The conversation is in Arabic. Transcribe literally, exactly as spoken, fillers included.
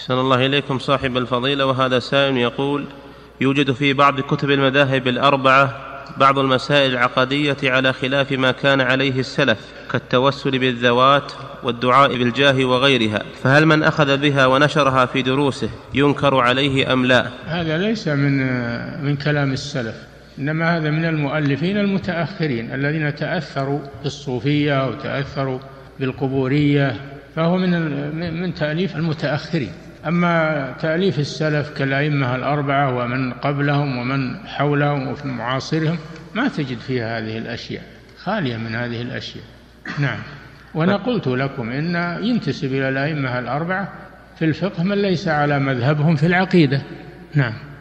أحسن الله إليكم صاحب الفضيلة. وهذا سائل يقول: يوجد في بعض كتب المذاهب الأربعة بعض المسائل العقدية على خلاف ما كان عليه السلف، كالتوسل بالذوات والدعاء بالجاه وغيرها، فهل من أخذ بها ونشرها في دروسه ينكر عليه أم لا؟ هذا ليس من من كلام السلف، إنما هذا من المؤلفين المتأخرين الذين تأثروا بالصوفية وتأثروا بالقبورية، فهو من من تأليف المتأخرين. أما تأليف السلف كالأئمة الأربعة ومن قبلهم ومن حولهم وفي معاصرهم ما تجد فيها هذه الأشياء، خالية من هذه الأشياء. نعم. وأنا قلت لكم إن ينتسب إلى الأئمة الأربعة في الفقه من ليس على مذهبهم في العقيدة. نعم.